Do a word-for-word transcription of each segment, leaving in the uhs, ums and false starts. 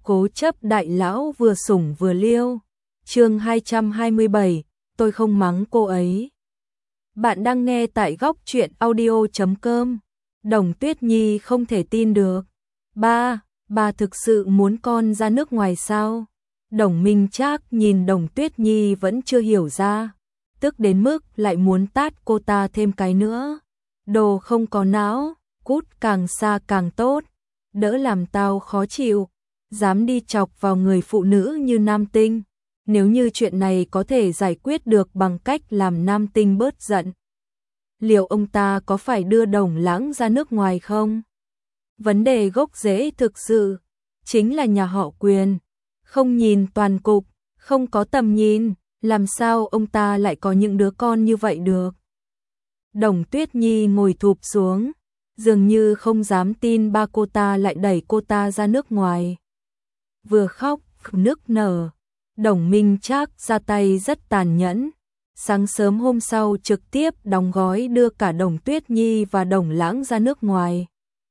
Cố chấp đại lão vừa sủng vừa liêu. Chương hai trăm hai mươi bảy, tôi không mắng cô ấy. Bạn đang nghe tại góc truyện audio chấm com. Đồng Tuyết Nhi không thể tin được. Ba, bà thực sự muốn con ra nước ngoài sao? Đồng Minh Trác nhìn Đồng Tuyết Nhi vẫn chưa hiểu ra, tức đến mức lại muốn tát cô ta thêm cái nữa. Đồ không có não, cút càng xa càng tốt, đỡ làm tao khó chịu, dám đi chọc vào người phụ nữ như Nam Tinh. Nếu như chuyện này có thể giải quyết được bằng cách làm Nam Tinh bớt giận, liệu ông ta có phải đưa Đồng Lãng ra nước ngoài không? Vấn đề gốc rễ thực sự chính là nhà họ Quyền, không nhìn toàn cục, không có tầm nhìn, làm sao ông ta lại có những đứa con như vậy được? Đồng Tuyết Nhi ngồi thụp xuống, dường như không dám tin ba cô ta lại đẩy cô ta ra nước ngoài. Vừa khóc, nức nở, Đồng Minh Trác ra tay rất tàn nhẫn. Sáng sớm hôm sau trực tiếp đóng gói đưa cả Đồng Tuyết Nhi và Đồng Lãng ra nước ngoài.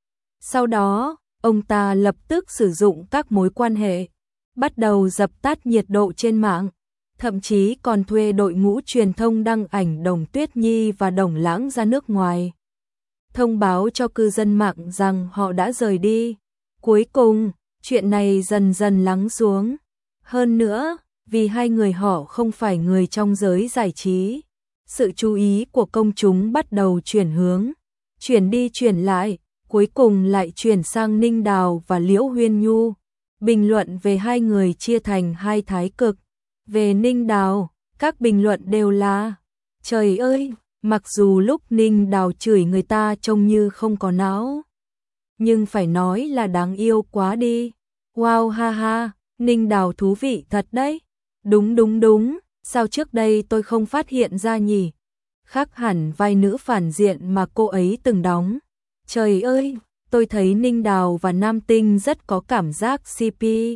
Sau đó, ông ta lập tức sử dụng các mối quan hệ, bắt đầu dập tắt nhiệt độ trên mạng, thậm chí còn thuê đội ngũ truyền thông đăng ảnh Đồng Tuyết Nhi và Đồng Lãng ra nước ngoài, thông báo cho cư dân mạng rằng họ đã rời đi. Cuối cùng, chuyện này dần dần lắng xuống. Hơn nữa, vì hai người họ không phải người trong giới giải trí, sự chú ý của công chúng bắt đầu chuyển hướng, chuyển đi chuyển lại, cuối cùng lại chuyển sang Ninh Đào và Liễu Huyên Nhu. Bình luận về hai người chia thành hai thái cực. Về Ninh Đào, các bình luận đều là: trời ơi, mặc dù lúc Ninh Đào chửi người ta trông như không có não, nhưng phải nói là đáng yêu quá đi. Wow ha ha, Ninh Đào thú vị thật đấy. Đúng đúng đúng, sao trước đây tôi không phát hiện ra nhỉ? Khác hẳn vai nữ phản diện mà cô ấy từng đóng. Trời ơi, tôi thấy Ninh Đào và Nam Tinh rất có cảm giác xê pê.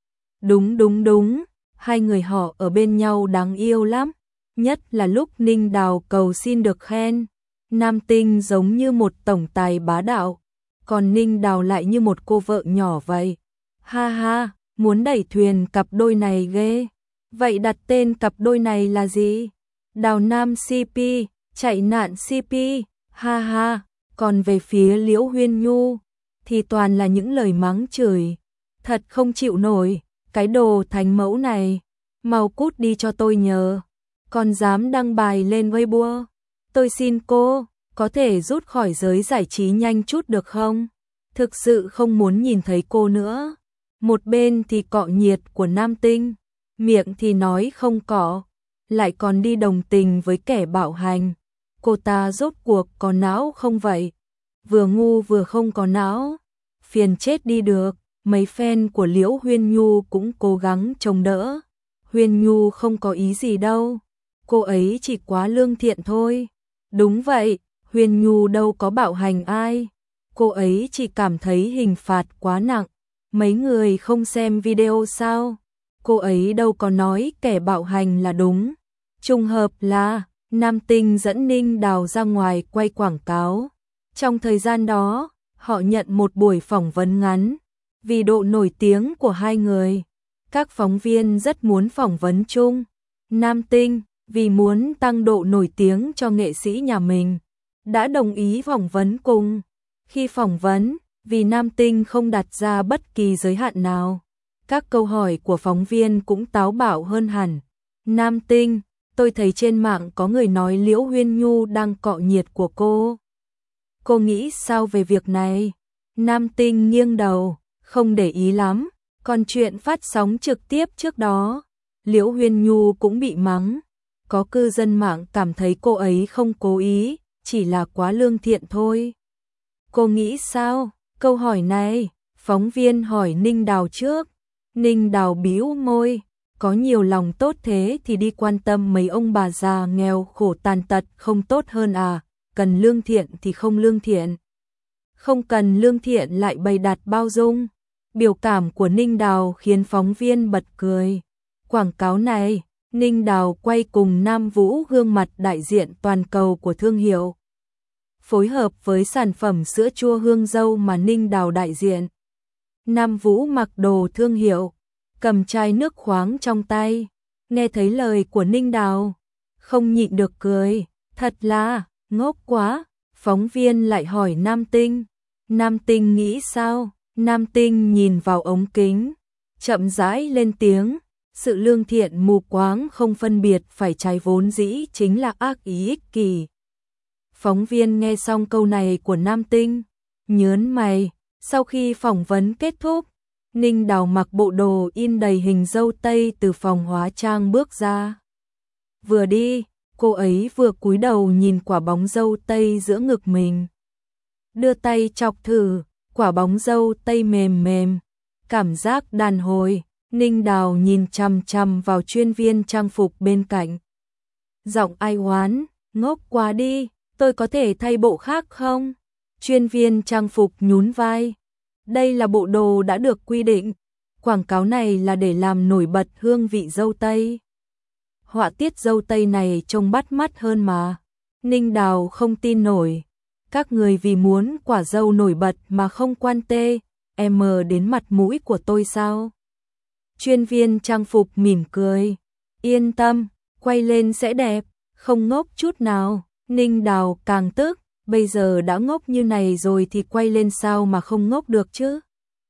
Đúng đúng đúng, hai người họ ở bên nhau đáng yêu lắm. Nhất là lúc Ninh Đào cầu xin được khen. Nam Tinh giống như một tổng tài bá đạo, còn Ninh Đào lại như một cô vợ nhỏ vậy. Ha ha, muốn đẩy thuyền cặp đôi này ghê. Vậy đặt tên cặp đôi này là gì? Đào Nam xê pê, chạy nạn xê pê, ha ha. Còn về phía Liễu Huyên Nhu thì toàn là những lời mắng chửi. Thật không chịu nổi, cái đồ thánh mẫu này, mau cút đi cho tôi nhờ. Còn dám đăng bài lên Weibo, tôi xin cô, có thể rút khỏi giới giải trí nhanh chút được không? Thực sự không muốn nhìn thấy cô nữa. Một bên thì cọ nhiệt của Nam Tinh, miệng thì nói không cọ, lại còn đi đồng tình với kẻ bạo hành. Cô ta rốt cuộc có não không vậy? Vừa ngu vừa không có não, phiền chết đi được. Mấy fan của Liễu Huyên Nhu cũng cố gắng chống đỡ. Huyên Nhu không có ý gì đâu, cô ấy chỉ quá lương thiện thôi. Đúng vậy, Huyên Nhu đâu có bạo hành ai, cô ấy chỉ cảm thấy hình phạt quá nặng. Mấy người không xem video sao? Cô ấy đâu có nói kẻ bạo hành là đúng. Trùng hợp là Nam Tinh dẫn Ninh Đào ra ngoài quay quảng cáo. Trong thời gian đó, họ nhận một buổi phỏng vấn ngắn. Vì độ nổi tiếng của hai người, các phóng viên rất muốn phỏng vấn chung. Nam Tinh, vì muốn tăng độ nổi tiếng cho nghệ sĩ nhà mình, đã đồng ý phỏng vấn cùng. Khi phỏng vấn, vì Nam Tinh không đặt ra bất kỳ giới hạn nào, các câu hỏi của phóng viên cũng táo bạo hơn hẳn. Nam Tinh, tôi thấy trên mạng có người nói Liễu Huyên Nhu đang cọ nhiệt của cô. Cô nghĩ sao về việc này? Nam Tinh nghiêng đầu, không để ý lắm. Còn chuyện phát sóng trực tiếp trước đó, Liễu Huyên Nhu cũng bị mắng. Có cư dân mạng cảm thấy cô ấy không cố ý, chỉ là quá lương thiện thôi. Cô nghĩ sao? Câu hỏi này, phóng viên hỏi Ninh Đào trước. Ninh Đào bĩu môi, có nhiều lòng tốt thế thì đi quan tâm mấy ông bà già nghèo khổ tàn tật không tốt hơn à? Cần lương thiện thì không lương thiện, không cần lương thiện lại bày đặt bao dung. Biểu cảm của Ninh Đào khiến phóng viên bật cười. Quảng cáo này, Ninh Đào quay cùng Nam Vũ, gương mặt đại diện toàn cầu của thương hiệu, phối hợp với sản phẩm sữa chua hương dâu mà Ninh Đào đại diện. Nam Vũ mặc đồ thương hiệu, cầm chai nước khoáng trong tay, nghe thấy lời của Ninh Đào, không nhịn được cười, thật là ngốc quá. Phóng viên lại hỏi Nam Tinh, Nam Tinh nghĩ sao? Nam Tinh nhìn vào ống kính, chậm rãi lên tiếng, sự lương thiện mù quáng không phân biệt phải trái vốn dĩ chính là ác ý ích kỷ. Phóng viên nghe xong câu này của Nam Tinh, nhớn mày. Sau khi phỏng vấn kết thúc, Ninh Đào mặc bộ đồ in đầy hình dâu tây từ phòng hóa trang bước ra. Vừa đi, cô ấy vừa cúi đầu nhìn quả bóng dâu tây giữa ngực mình. Đưa tay chọc thử, quả bóng dâu tây mềm mềm, cảm giác đàn hồi. Ninh Đào nhìn chằm chằm vào chuyên viên trang phục bên cạnh. Giọng ai oán, ngốc quá đi, tôi có thể thay bộ khác không? Chuyên viên trang phục nhún vai. Đây là bộ đồ đã được quy định. Quảng cáo này là để làm nổi bật hương vị dâu tây. Họa tiết dâu tây này trông bắt mắt hơn mà. Ninh Đào không tin nổi. Các người vì muốn quả dâu nổi bật mà không quan tê, em mờ đến mặt mũi của tôi sao? Chuyên viên trang phục mỉm cười. Yên tâm, quay lên sẽ đẹp, không ngốc chút nào. Ninh Đào càng tức. Bây giờ đã ngốc như này rồi thì quay lên sao mà không ngốc được chứ?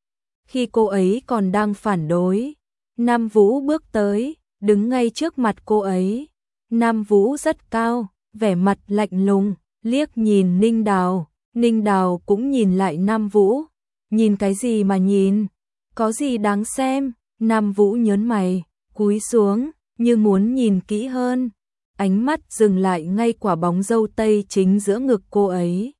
Khi cô ấy còn đang phản đối, Nam Vũ bước tới, đứng ngay trước mặt cô ấy. Nam Vũ rất cao, vẻ mặt lạnh lùng, liếc nhìn Ninh Đào. Ninh Đào cũng nhìn lại Nam Vũ. Nhìn cái gì mà nhìn? Có gì đáng xem? Nam Vũ nhớn mày, cúi xuống, như muốn nhìn kỹ hơn. Ánh mắt dừng lại ngay quả bóng dâu tây chính giữa ngực cô ấy.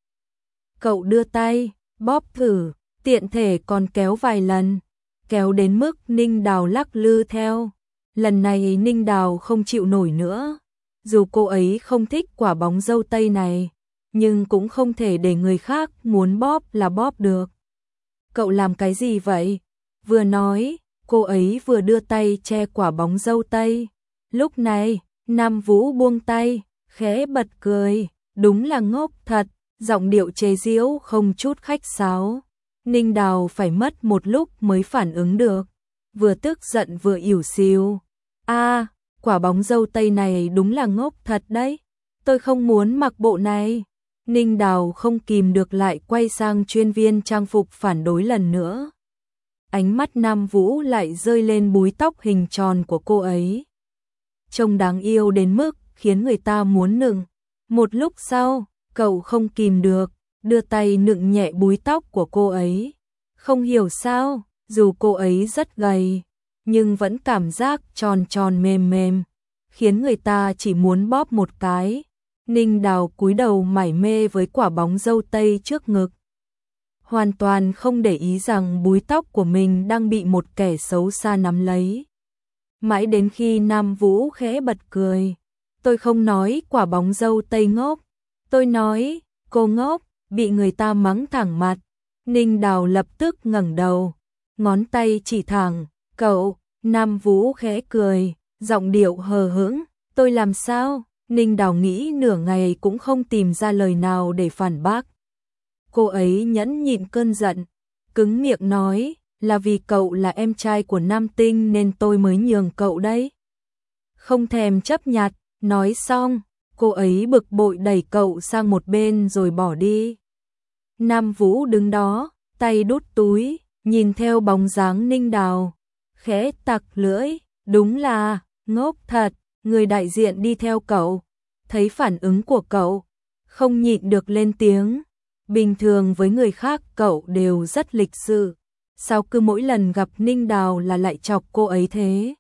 Cậu đưa tay, bóp thử, tiện thể còn kéo vài lần, kéo đến mức Ninh Đào lắc lư theo. Lần này Ninh Đào không chịu nổi nữa. Dù cô ấy không thích quả bóng dâu tây này, nhưng cũng không thể để người khác muốn bóp là bóp được. Cậu làm cái gì vậy? Vừa nói, cô ấy vừa đưa tay che quả bóng dâu tây. Lúc này, Nam Vũ buông tay, khẽ bật cười, đúng là ngốc thật, giọng điệu chế giễu không chút khách sáo. Ninh Đào phải mất một lúc mới phản ứng được, vừa tức giận vừa ỉu xìu. A, à, quả bóng dâu tây này đúng là ngốc thật đấy, tôi không muốn mặc bộ này. Ninh Đào không kìm được lại quay sang chuyên viên trang phục phản đối lần nữa. Ánh mắt Nam Vũ lại rơi lên búi tóc hình tròn của cô ấy. Trông đáng yêu đến mức khiến người ta muốn nựng. Một lúc sau, cậu không kìm được, đưa tay nựng nhẹ búi tóc của cô ấy. Không hiểu sao, dù cô ấy rất gầy, nhưng vẫn cảm giác tròn tròn mềm mềm, khiến người ta chỉ muốn bóp một cái. Ninh Đào cúi đầu mải mê với quả bóng dâu tây trước ngực, hoàn toàn không để ý rằng búi tóc của mình đang bị một kẻ xấu xa nắm lấy. Mãi đến khi Nam Vũ khẽ bật cười. Tôi không nói quả bóng dâu tây ngốc, tôi nói cô ngốc, bị người ta mắng thẳng mặt. Ninh Đào lập tức ngẩng đầu, ngón tay chỉ thẳng, cậu. Nam Vũ khẽ cười, giọng điệu hờ hững, tôi làm sao? Ninh Đào nghĩ nửa ngày cũng không tìm ra lời nào để phản bác. Cô ấy nhẫn nhịn cơn giận, cứng miệng nói, là vì cậu là em trai của Nam Tinh nên tôi mới nhường cậu đấy. Không thèm chấp nhặt, nói xong, cô ấy bực bội đẩy cậu sang một bên rồi bỏ đi. Nam Vũ đứng đó, tay đút túi, nhìn theo bóng dáng Ninh Đào, khẽ tặc lưỡi, đúng là ngốc thật. Người đại diện đi theo cậu, thấy phản ứng của cậu, không nhịn được lên tiếng. Bình thường với người khác cậu đều rất lịch sự, sao cứ mỗi lần gặp Ninh Đào là lại chọc cô ấy thế?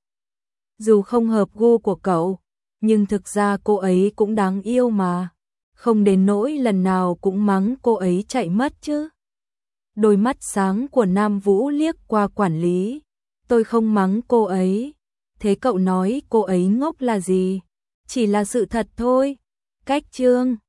Dù không hợp gu của cậu, nhưng thực ra cô ấy cũng đáng yêu mà, không đến nỗi lần nào cũng mắng cô ấy chạy mất chứ. Đôi mắt sáng của Nam Vũ liếc qua quản lý, tôi không mắng cô ấy. Thế cậu nói cô ấy ngốc là gì? Chỉ là sự thật thôi. Cách chương